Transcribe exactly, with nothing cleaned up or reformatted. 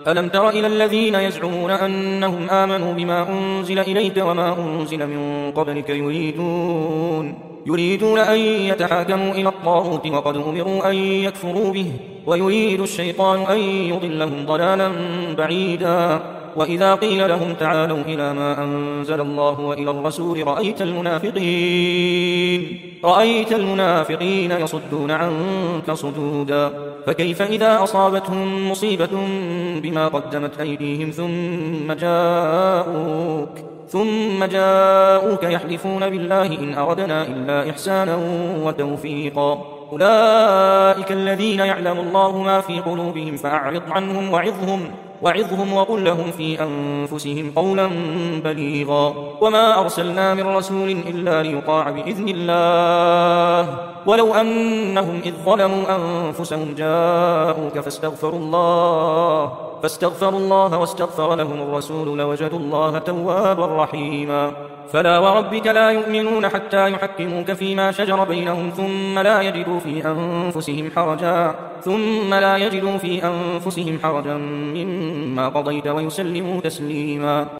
ألم تر إلى الذين يزعمون أنهم آمنوا بما أنزل إليك وما أنزل من قبلك يريدون يريدون أن يتحاكموا إلى الطاغوت وقد أمروا أن يكفروا به ويريد الشيطان أن يضلهم ضلالا بعيدا وإذا قيل لهم تعالوا إلى ما أنزل الله وإلى الرسول رأيت المنافقين رأيت المنافقين يصدون عنك صدودا فكيف إذا أصابتهم مصيبة بما قدمت أيديهم ثم جاءوك ثم جاءوك يحلفون بالله إن أردنا إلا إحسانا وتوفيقا أولئك الذين يعلم الله ما في قلوبهم فأعرض عنهم وعظهم وعظهم وقل لهم في أنفسهم قولا بليغا وما أرسلنا من رسول إلا ليطاع بإذن الله ولو أنهم إذ ظلموا أنفسهم جاءوك فاستغفروا الله فاستغفروا الله واستغفر لهم الرسول لوجدوا الله توابا رحيما فلا وربك لا يؤمنون حتى يحكموك فيما شجر بينهم ثم لا يجدوا في أنفسهم حرجا ثم لا يجدوا في أنفسهم حرجا مما قضيت ويسلموا تسليما.